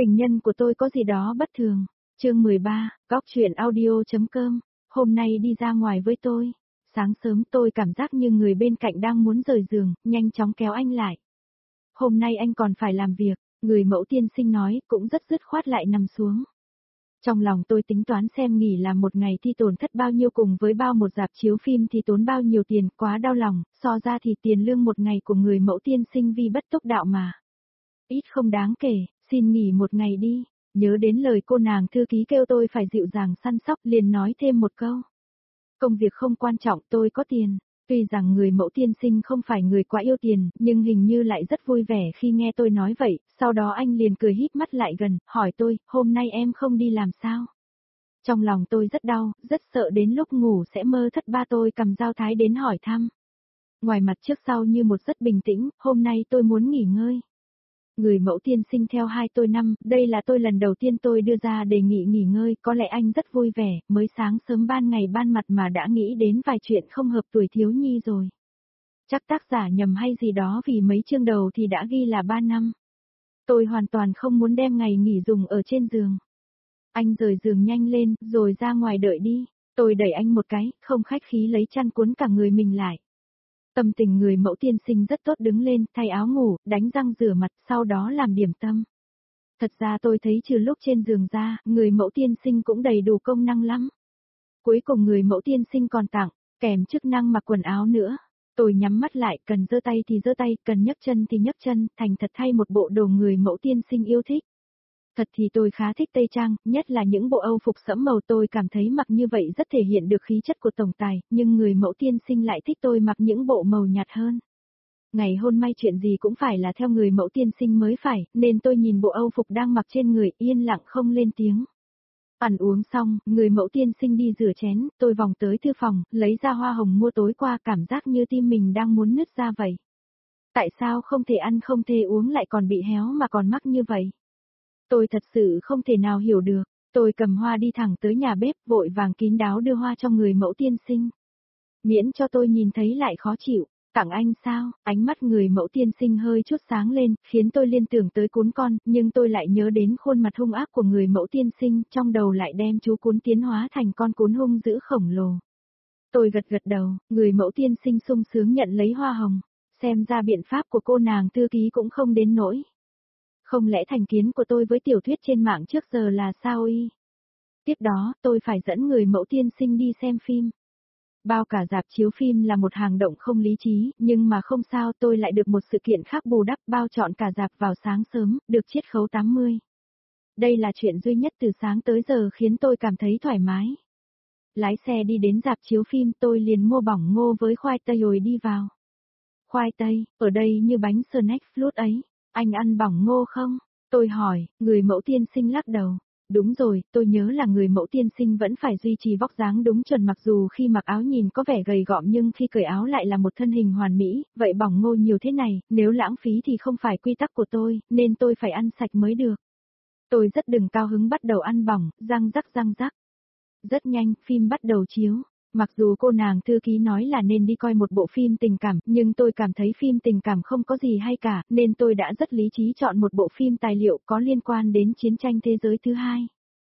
Tình nhân của tôi có gì đó bất thường. Chương 13, Góc truyện audio.com. Hôm nay đi ra ngoài với tôi. Sáng sớm tôi cảm giác như người bên cạnh đang muốn rời giường, nhanh chóng kéo anh lại. Hôm nay anh còn phải làm việc, người mẫu tiên sinh nói, cũng rất dứt khoát lại nằm xuống. Trong lòng tôi tính toán xem nghỉ làm một ngày thì tổn thất bao nhiêu cùng với bao một rạp chiếu phim thì tốn bao nhiêu tiền, quá đau lòng, so ra thì tiền lương một ngày của người mẫu tiên sinh vì bất túc đạo mà. Ít không đáng kể, xin nghỉ một ngày đi. Nhớ đến lời cô nàng thư ký kêu tôi phải dịu dàng săn sóc, liền nói thêm một câu. Công việc không quan trọng, tôi có tiền. Tuy rằng người mẫu tiên sinh không phải người quá yêu tiền, nhưng hình như lại rất vui vẻ khi nghe tôi nói vậy, sau đó anh liền cười híp mắt lại gần, hỏi tôi, hôm nay em không đi làm sao? Trong lòng tôi rất đau, rất sợ đến lúc ngủ sẽ mơ thất ba tôi cầm dao thái đến hỏi thăm. Ngoài mặt trước sau như một rất bình tĩnh, hôm nay tôi muốn nghỉ ngơi. Người mẫu tiên sinh theo hai tôi năm, đây là tôi lần đầu tiên tôi đưa ra đề nghị nghỉ ngơi, có lẽ anh rất vui vẻ, mới sáng sớm ban ngày ban mặt mà đã nghĩ đến vài chuyện không hợp tuổi thiếu nhi rồi. Chắc tác giả nhầm hay gì đó vì mấy chương đầu thì đã ghi là 3 năm. Tôi hoàn toàn không muốn đem ngày nghỉ dùng ở trên giường. Anh rời giường nhanh lên, rồi ra ngoài đợi đi. Tôi đẩy anh một cái, không khách khí lấy chăn cuốn cả người mình lại. Tâm tình người mẫu tiên sinh rất tốt, đứng lên, thay áo ngủ, đánh răng rửa mặt, sau đó làm điểm tâm. Thật ra tôi thấy trừ lúc trên giường ra, người mẫu tiên sinh cũng đầy đủ công năng lắm. Cuối cùng người mẫu tiên sinh còn tặng, kèm chức năng mặc quần áo nữa. Tôi nhắm mắt lại, cần giơ tay thì giơ tay, cần nhấc chân thì nhấc chân, thành thật thay một bộ đồ người mẫu tiên sinh yêu thích. Thật thì tôi khá thích tây trang, nhất là những bộ Âu phục sẫm màu, tôi cảm thấy mặc như vậy rất thể hiện được khí chất của tổng tài, nhưng người mẫu tiên sinh lại thích tôi mặc những bộ màu nhạt hơn. Ngày hôn may chuyện gì cũng phải là theo người mẫu tiên sinh mới phải, nên tôi nhìn bộ Âu phục đang mặc trên người, yên lặng không lên tiếng. Ăn uống xong, người mẫu tiên sinh đi rửa chén, tôi vòng tới thư phòng, lấy ra hoa hồng mua tối qua, cảm giác như tim mình đang muốn nứt ra vậy. Tại sao không thể ăn không thể uống lại còn bị héo mà còn mắc như vậy? Tôi thật sự không thể nào hiểu được. Tôi cầm hoa đi thẳng tới nhà bếp, vội vàng kín đáo đưa hoa cho người mẫu tiên sinh. Miễn cho tôi nhìn thấy lại khó chịu. Tặng anh sao? Ánh mắt người mẫu tiên sinh hơi chút sáng lên, khiến tôi liên tưởng tới cún con, nhưng tôi lại nhớ đến khuôn mặt hung ác của người mẫu tiên sinh, trong đầu lại đem chú cún tiến hóa thành con cún hung dữ khổng lồ. Tôi gật gật đầu, người mẫu tiên sinh sung sướng nhận lấy hoa hồng. Xem ra biện pháp của cô nàng thư ký cũng không đến nỗi. Không lẽ thành kiến của tôi với tiểu thuyết trên mạng trước giờ là sao y? Tiếp đó, tôi phải dẫn người mẫu tiên sinh đi xem phim. Bao cả rạp chiếu phim là một hành động không lý trí, nhưng mà không sao, tôi lại được một sự kiện khác bù đắp, bao trọn cả rạp vào sáng sớm, được chiết khấu 80. Đây là chuyện duy nhất từ sáng tới giờ khiến tôi cảm thấy thoải mái. Lái xe đi đến rạp chiếu phim, tôi liền mua bỏng ngô với khoai tây rồi đi vào. Khoai tây, ở đây như bánh snack fruit ấy. Anh ăn bỏng ngô không? Tôi hỏi, người mẫu tiên sinh lắc đầu. Đúng rồi, tôi nhớ là người mẫu tiên sinh vẫn phải duy trì vóc dáng đúng chuẩn, mặc dù khi mặc áo nhìn có vẻ gầy gọm nhưng khi cởi áo lại là một thân hình hoàn mỹ, vậy bỏng ngô nhiều thế này, nếu lãng phí thì không phải quy tắc của tôi, nên tôi phải ăn sạch mới được. Tôi rất đừng cao hứng bắt đầu ăn bỏng, răng rắc răng rắc. Rất nhanh, phim bắt đầu chiếu. Mặc dù cô nàng thư ký nói là nên đi coi một bộ phim tình cảm, nhưng tôi cảm thấy phim tình cảm không có gì hay cả, nên tôi đã rất lý trí chọn một bộ phim tài liệu có liên quan đến chiến tranh thế giới thứ hai.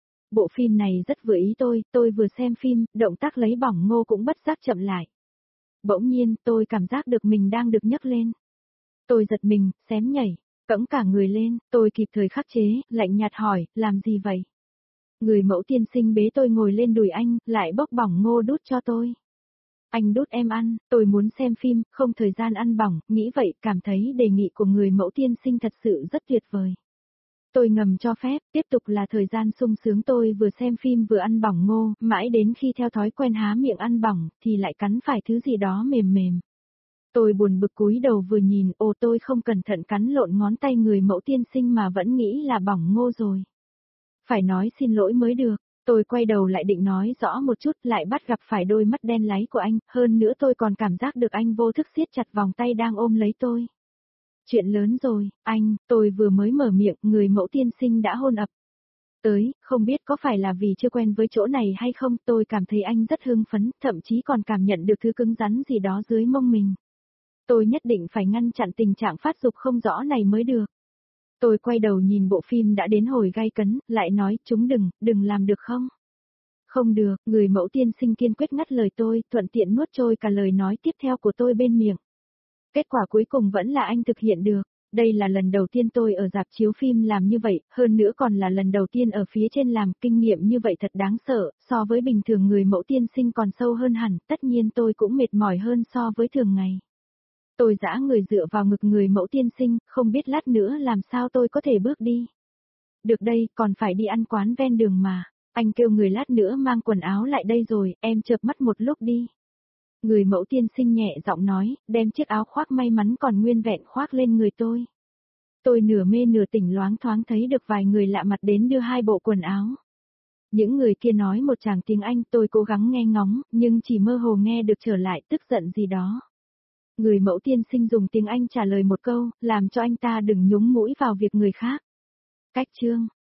Bộ phim này rất vừa ý tôi vừa xem phim, động tác lấy bỏng ngô cũng bất giác chậm lại. Bỗng nhiên, tôi cảm giác được mình đang được nhấc lên. Tôi giật mình, xém nhảy, cẫng cả người lên, tôi kịp thời khắc chế, lạnh nhạt hỏi, làm gì vậy? Người mẫu tiên sinh bế tôi ngồi lên đùi anh, lại bóc bỏng ngô đút cho tôi. Anh đút em ăn, tôi muốn xem phim, không thời gian ăn bỏng, nghĩ vậy, cảm thấy đề nghị của người mẫu tiên sinh thật sự rất tuyệt vời. Tôi ngầm cho phép, tiếp tục là thời gian sung sướng, tôi vừa xem phim vừa ăn bỏng ngô, mãi đến khi theo thói quen há miệng ăn bỏng, thì lại cắn phải thứ gì đó mềm mềm. Tôi buồn bực cúi đầu vừa nhìn, tôi không cẩn thận cắn lộn ngón tay người mẫu tiên sinh mà vẫn nghĩ là bỏng ngô rồi. Phải nói xin lỗi mới được, tôi quay đầu lại định nói rõ một chút, lại bắt gặp phải đôi mắt đen láy của anh, hơn nữa tôi còn cảm giác được anh vô thức siết chặt vòng tay đang ôm lấy tôi. Chuyện lớn rồi, anh, tôi vừa mới mở miệng, người mẫu tiên sinh đã hôn ập tới, không biết có phải là vì chưa quen với chỗ này hay không, tôi cảm thấy anh rất hưng phấn, thậm chí còn cảm nhận được thứ cứng rắn gì đó dưới mông mình. Tôi nhất định phải ngăn chặn tình trạng phát dục không rõ này mới được. Tôi quay đầu nhìn bộ phim đã đến hồi gay cấn, lại nói chúng đừng làm được không? Không được, người mẫu tiên sinh kiên quyết ngắt lời tôi, thuận tiện nuốt trôi cả lời nói tiếp theo của tôi bên miệng. Kết quả cuối cùng vẫn là anh thực hiện được. Đây là lần đầu tiên tôi ở rạp chiếu phim làm như vậy, hơn nữa còn là lần đầu tiên ở phía trên làm, kinh nghiệm như vậy thật đáng sợ, so với bình thường người mẫu tiên sinh còn sâu hơn hẳn, tất nhiên tôi cũng mệt mỏi hơn so với thường ngày. Tôi giã người dựa vào ngực người mẫu tiên sinh, không biết lát nữa làm sao tôi có thể bước đi. Được đây, còn phải đi ăn quán ven đường mà. Anh kêu người lát nữa mang quần áo lại đây rồi, em chợp mắt một lúc đi. Người mẫu tiên sinh nhẹ giọng nói, đem chiếc áo khoác may mắn còn nguyên vẹn khoác lên người tôi. Tôi nửa mê nửa tỉnh loáng thoáng thấy được vài người lạ mặt đến đưa 2 bộ quần áo. Những người kia nói một tràng tiếng Anh, tôi cố gắng nghe ngóng, nhưng chỉ mơ hồ nghe được trở lại tức giận gì đó. Người mẫu tiên sinh dùng tiếng Anh trả lời một câu, làm cho anh ta đừng nhúng mũi vào việc người khác. Cách chương